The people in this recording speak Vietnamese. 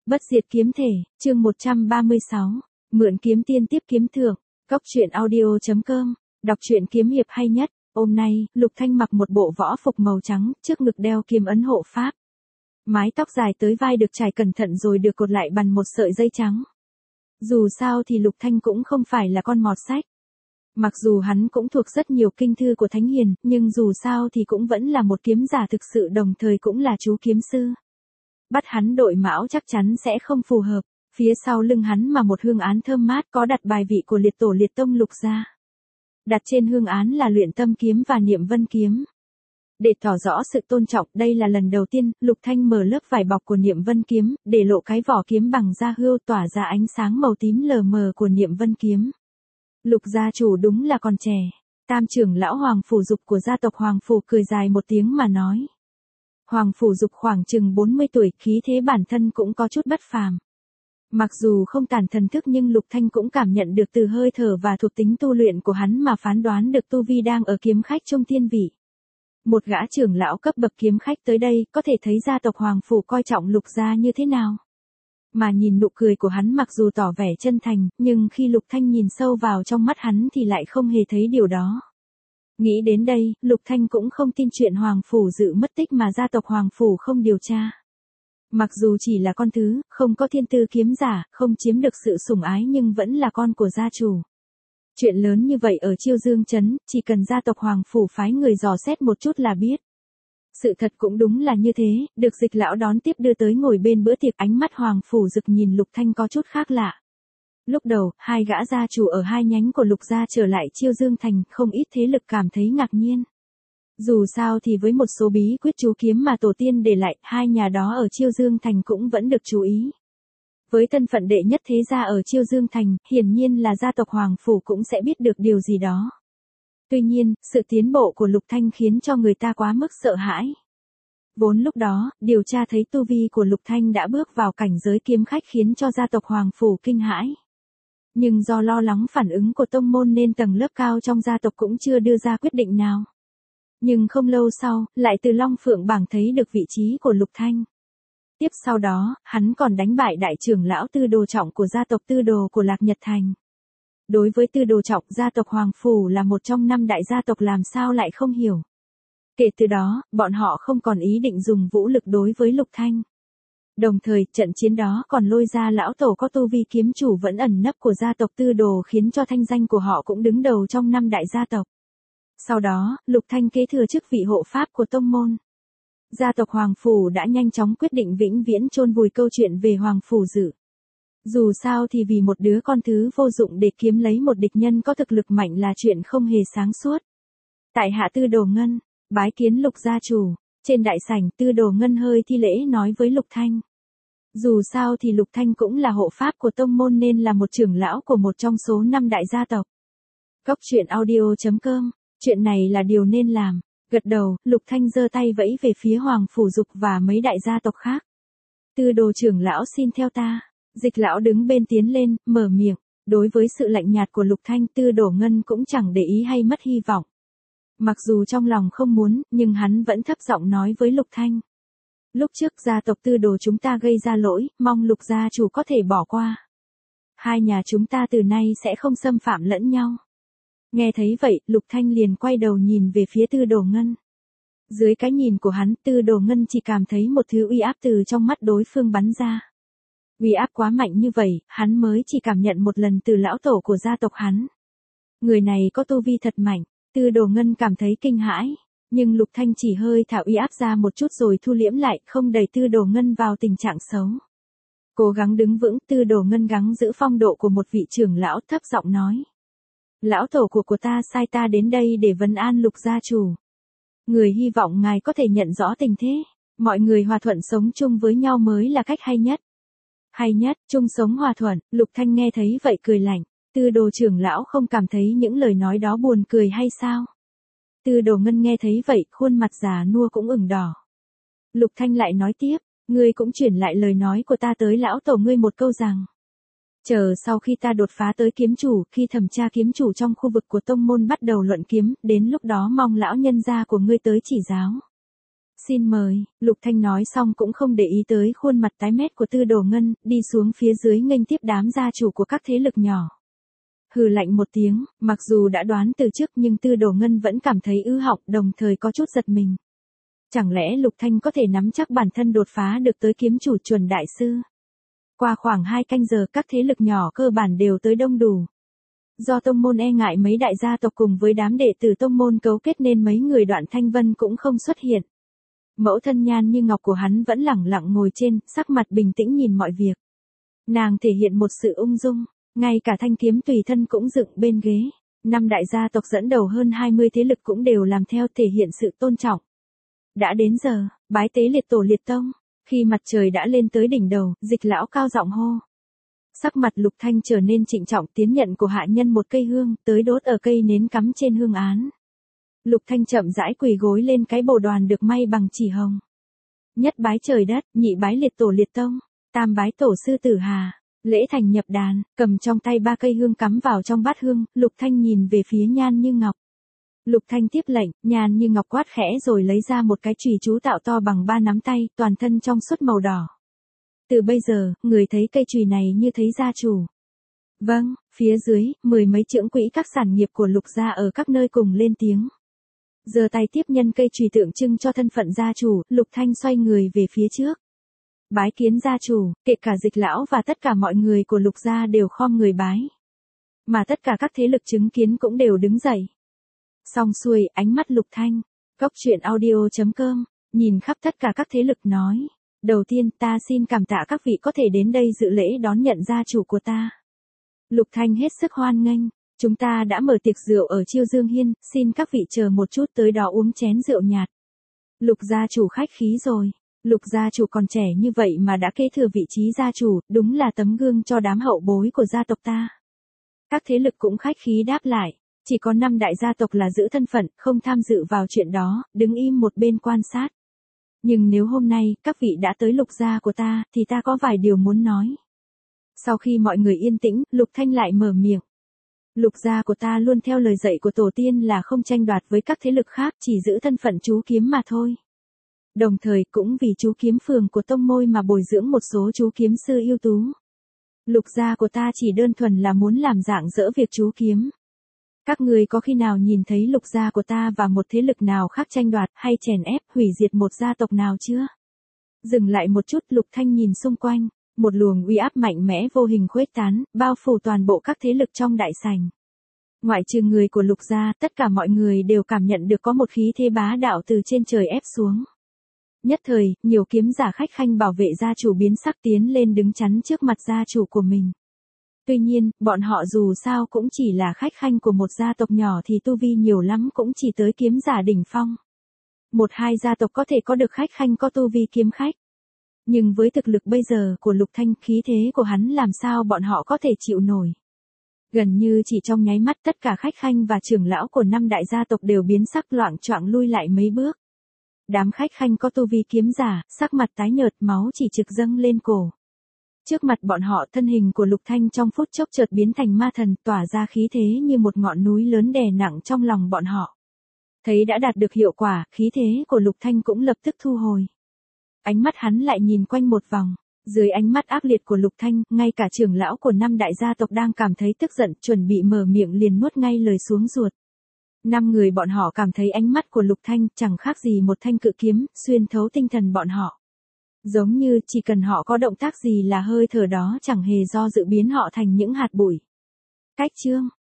Bất diệt kiếm thể, chương 136. Mượn kiếm tiên tiếp kiếm thưởng. Cốc truyện audio.com. Đọc truyện kiếm hiệp hay nhất. Hôm nay, Lục Thanh mặc một bộ võ phục màu trắng, trước ngực đeo kiếm ấn hộ pháp. Mái tóc dài tới vai được trải cẩn thận rồi được cột lại bằng một sợi dây trắng. Dù sao thì Lục Thanh cũng không phải là con mọt sách. Mặc dù hắn cũng thuộc rất nhiều kinh thư của Thánh Hiền, nhưng dù sao thì cũng vẫn là một kiếm giả thực sự, đồng thời cũng là chú kiếm sư. Bắt hắn đội mão chắc chắn sẽ không phù hợp. Phía sau lưng hắn mà một hương án thơm mát có đặt bài vị của liệt tổ liệt tông Lục gia. Đặt trên hương án là Luyện Tâm kiếm và Niệm Vân kiếm. Để tỏ rõ sự tôn trọng, đây là lần đầu tiên Lục Thanh mở lớp vải bọc của Niệm Vân kiếm, để lộ cái vỏ kiếm bằng da hươu tỏa ra ánh sáng màu tím lờ mờ của Niệm Vân kiếm. Lục gia chủ đúng là còn trẻ. Tam trưởng lão Hoàng Phủ Dục của gia tộc Hoàng Phủ cười dài một tiếng mà nói. Hoàng Phủ Dục khoảng chừng 40 tuổi, khí thế bản thân cũng có chút bất phàm. Mặc dù không tản thần thức nhưng Lục Thanh cũng cảm nhận được từ hơi thở và thuộc tính tu luyện của hắn mà phán đoán được tu vi đang ở kiếm khách trung thiên vị. Một gã trưởng lão cấp bậc kiếm khách tới đây, có thể thấy gia tộc Hoàng Phủ coi trọng Lục gia như thế nào. Mà nhìn nụ cười của hắn mặc dù tỏ vẻ chân thành, nhưng khi Lục Thanh nhìn sâu vào trong mắt hắn thì lại không hề thấy điều đó. Nghĩ đến đây, Lục Thanh cũng không tin chuyện Hoàng Phủ Dự mất tích mà gia tộc Hoàng Phủ không điều tra. Mặc dù chỉ là con thứ, không có thiên tư kiếm giả, không chiếm được sự sủng ái nhưng vẫn là con của gia chủ. Chuyện lớn như vậy ở Chiêu Dương Trấn, chỉ cần gia tộc Hoàng Phủ phái người dò xét một chút là biết. Sự thật cũng đúng là như thế, được Dịch lão đón tiếp đưa tới ngồi bên bữa tiệc, ánh mắt Hoàng Phủ Dực nhìn Lục Thanh có chút khác lạ. Lúc đầu, hai gã gia chủ ở hai nhánh của Lục gia trở lại Chiêu Dương Thành, không ít thế lực cảm thấy ngạc nhiên. Dù sao thì với một số bí quyết chú kiếm mà tổ tiên để lại, hai nhà đó ở Chiêu Dương Thành cũng vẫn được chú ý. Với thân phận đệ nhất thế gia ở Chiêu Dương Thành, hiển nhiên là gia tộc Hoàng Phủ cũng sẽ biết được điều gì đó. Tuy nhiên, sự tiến bộ của Lục Thanh khiến cho người ta quá mức sợ hãi. Vốn lúc đó, điều tra thấy tu vi của Lục Thanh đã bước vào cảnh giới kiếm khách khiến cho gia tộc Hoàng Phủ kinh hãi. Nhưng do lo lắng phản ứng của tông môn nên tầng lớp cao trong gia tộc cũng chưa đưa ra quyết định nào. Nhưng không lâu sau, lại từ Long Phượng bảng thấy được vị trí của Lục Thanh. Tiếp sau đó, hắn còn đánh bại đại trưởng lão Tư Đồ Trọng của gia tộc Tư Đồ của Lạc Nhật Thành. Đối với Tư Đồ Trọng, gia tộc Hoàng Phủ là một trong 5 đại gia tộc, làm sao lại không hiểu. Kể từ đó, bọn họ không còn ý định dùng vũ lực đối với Lục Thanh. Đồng thời, trận chiến đó còn lôi ra lão tổ có tu vi kiếm chủ vẫn ẩn nấp của gia tộc Tư Đồ, khiến cho thanh danh của họ cũng đứng đầu trong 5 đại gia tộc. Sau đó, Lục Thanh kế thừa chức vị hộ pháp của tông môn. Gia tộc Hoàng Phủ đã nhanh chóng quyết định vĩnh viễn chôn vùi câu chuyện về Hoàng Phủ Dự. Dù sao thì vì một đứa con thứ vô dụng để kiếm lấy một địch nhân có thực lực mạnh là chuyện không hề sáng suốt. Tại hạ Tư Đồ Ngân, bái kiến Lục gia chủ. Trên đại sảnh, Tư Đồ Ngân hơi thi lễ nói với Lục Thanh. Dù sao thì Lục Thanh cũng là hộ pháp của tông môn nên là một trưởng lão của một trong số 5 đại gia tộc. Cốc truyện audio.com. Chuyện này là điều nên làm. Gật đầu, Lục Thanh giơ tay vẫy về phía Hoàng Phủ Dục và mấy đại gia tộc khác. Tư Đồ trưởng lão xin theo ta. Dịch lão đứng bên tiến lên, mở miệng. Đối với sự lạnh nhạt của Lục Thanh, Tư Đồ Ngân cũng chẳng để ý hay mất hy vọng. Mặc dù trong lòng không muốn, nhưng hắn vẫn thấp giọng nói với Lục Thanh. Lúc trước gia tộc Tư Đồ chúng ta gây ra lỗi, mong Lục gia chủ có thể bỏ qua. Hai nhà chúng ta từ nay sẽ không xâm phạm lẫn nhau. Nghe thấy vậy, Lục Thanh liền quay đầu nhìn về phía Tư Đồ Ngân. Dưới cái nhìn của hắn, Tư Đồ Ngân chỉ cảm thấy một thứ uy áp từ trong mắt đối phương bắn ra. Uy áp quá mạnh như vậy, hắn mới chỉ cảm nhận một lần từ lão tổ của gia tộc hắn. Người này có tu vi thật mạnh, Tư Đồ Ngân cảm thấy kinh hãi. Nhưng Lục Thanh chỉ hơi thả uy áp ra một chút rồi thu liễm lại, không đẩy Tư Đồ Ngân vào tình trạng xấu. Cố gắng đứng vững, Tư Đồ Ngân gắng giữ phong độ của một vị trưởng lão, thấp giọng nói. Lão tổ của ta sai ta đến đây để vấn an Lục gia chủ. Người hy vọng ngài có thể nhận rõ tình thế. Mọi người hòa thuận sống chung với nhau mới là cách hay nhất. Hay nhất, chung sống hòa thuận. Lục Thanh nghe thấy vậy cười lạnh. Tư Đồ trưởng lão không cảm thấy những lời nói đó buồn cười hay sao? Tư Đồ Ngân nghe thấy vậy, khuôn mặt già nua cũng ửng đỏ. Lục Thanh lại nói tiếp, ngươi cũng chuyển lại lời nói của ta tới lão tổ ngươi một câu rằng. Chờ sau khi ta đột phá tới kiếm chủ, khi thẩm tra kiếm chủ trong khu vực của tông môn bắt đầu luận kiếm, đến lúc đó mong lão nhân gia của ngươi tới chỉ giáo. Xin mời, Lục Thanh nói xong cũng không để ý tới khuôn mặt tái mét của Tư Đồ Ngân, đi xuống phía dưới nghênh tiếp đám gia chủ của các thế lực nhỏ. Hừ lạnh một tiếng, mặc dù đã đoán từ trước nhưng Tư Đồ Ngân vẫn cảm thấy ư họng, đồng thời có chút giật mình. Chẳng lẽ Lục Thanh có thể nắm chắc bản thân đột phá được tới kiếm chủ chuẩn đại sư? Qua khoảng 2 canh giờ các thế lực nhỏ cơ bản đều tới đông đủ. Do tông môn e ngại mấy đại gia tộc cùng với đám đệ tử tông môn cấu kết nên mấy người Đoạn Thanh Vân cũng không xuất hiện. Mẫu thân Nhan Như Ngọc của hắn vẫn lẳng lặng ngồi trên, sắc mặt bình tĩnh nhìn mọi việc. Nàng thể hiện một sự ung dung, ngay cả thanh kiếm tùy thân cũng dựng bên ghế. 5 đại gia tộc dẫn đầu hơn 20 thế lực cũng đều làm theo thể hiện sự tôn trọng. Đã đến giờ, bái tế liệt tổ liệt tông. Khi mặt trời đã lên tới đỉnh đầu, Dịch lão cao giọng hô. Sắc mặt Lục Thanh trở nên trịnh trọng, tiến nhận của hạ nhân một cây hương, tới đốt ở cây nến cắm trên hương án. Lục Thanh chậm rãi quỳ gối lên cái bồ đoàn được may bằng chỉ hồng. Nhất bái trời đất, nhị bái liệt tổ liệt tông, tam bái tổ sư Tử Hà. Lễ thành nhập đàn, cầm trong tay 3 cây hương cắm vào trong bát hương, Lục Thanh nhìn về phía Nhan Như Ngọc. Lục Thanh tiếp lệnh, Nhan Như Ngọc quát khẽ rồi lấy ra một cái chùy chú tạo to bằng 3 nắm tay, toàn thân trong suốt màu đỏ. Từ bây giờ, người thấy cây chùy này như thấy gia chủ. Vâng, phía dưới, 10 mấy trưởng quỹ các sản nghiệp của Lục gia ở các nơi cùng lên tiếng. Giơ tay tiếp nhân cây chùy tượng trưng cho thân phận gia chủ, Lục Thanh xoay người về phía trước. Bái kiến gia chủ, kể cả Dịch lão và tất cả mọi người của Lục gia đều khom người bái. Mà tất cả các thế lực chứng kiến cũng đều đứng dậy. Xong xuôi, ánh mắt Lục Thanh, goctruyện.audio.com, nhìn khắp tất cả các thế lực nói. Đầu tiên ta xin cảm tạ các vị có thể đến đây dự lễ đón nhận gia chủ của ta. Lục Thanh hết sức hoan nghênh. Chúng ta đã mở tiệc rượu ở Chiêu Dương Hiên, xin các vị chờ một chút tới đó uống chén rượu nhạt. Lục gia chủ khách khí rồi. Lục gia chủ còn trẻ như vậy mà đã kế thừa vị trí gia chủ, đúng là tấm gương cho đám hậu bối của gia tộc ta. Các thế lực cũng khách khí đáp lại. Chỉ có 5 đại gia tộc là giữ thân phận, không tham dự vào chuyện đó, đứng im một bên quan sát. Nhưng nếu hôm nay, các vị đã tới Lục gia của ta, thì ta có vài điều muốn nói. Sau khi mọi người yên tĩnh, Lục Thanh lại mở miệng. Lục gia của ta luôn theo lời dạy của tổ tiên là không tranh đoạt với các thế lực khác, chỉ giữ thân phận chú kiếm mà thôi. Đồng thời cũng vì chú kiếm phường của tông môi mà bồi dưỡng một số chú kiếm sư ưu tú. Lục gia của ta chỉ đơn thuần là muốn làm dạng dỡ việc chú kiếm. Các người có khi nào nhìn thấy Lục gia của ta và một thế lực nào khác tranh đoạt hay chèn ép hủy diệt một gia tộc nào chưa? Dừng lại một chút, Lục Thanh nhìn xung quanh, một luồng uy áp mạnh mẽ vô hình khuếch tán, bao phủ toàn bộ các thế lực trong đại sảnh. Ngoại trừ người của Lục gia, tất cả mọi người đều cảm nhận được có một khí thế bá đạo từ trên trời ép xuống. Nhất thời, nhiều kiếm giả khách khanh bảo vệ gia chủ biến sắc tiến lên đứng chắn trước mặt gia chủ của mình. Tuy nhiên, bọn họ dù sao cũng chỉ là khách khanh của một gia tộc nhỏ thì tu vi nhiều lắm cũng chỉ tới kiếm giả đỉnh phong. 1-2 gia tộc có thể có được khách khanh có tu vi kiếm khách. Nhưng với thực lực bây giờ của Lục Thanh, khí thế của hắn làm sao bọn họ có thể chịu nổi. Gần như chỉ trong nháy mắt tất cả khách khanh và trưởng lão của 5 đại gia tộc đều biến sắc loạng choạng lui lại mấy bước. Đám khách khanh có tu vi kiếm giả, sắc mặt tái nhợt, máu chỉ trực dâng lên cổ. Trước mặt bọn họ, thân hình của Lục Thanh trong phút chốc chợt biến thành ma thần, tỏa ra khí thế như một ngọn núi lớn đè nặng trong lòng bọn họ. Thấy đã đạt được hiệu quả, khí thế của Lục Thanh cũng lập tức thu hồi. Ánh mắt hắn lại nhìn quanh một vòng. Dưới ánh mắt ác liệt của Lục Thanh, ngay cả trưởng lão của 5 đại gia tộc đang cảm thấy tức giận, chuẩn bị mở miệng liền nuốt ngay lời xuống ruột. 5 người bọn họ cảm thấy ánh mắt của Lục Thanh chẳng khác gì một thanh cự kiếm, xuyên thấu tinh thần bọn họ. Giống như chỉ cần họ có động tác gì là hơi thở đó chẳng hề do dự biến họ thành những hạt bụi. Cách chương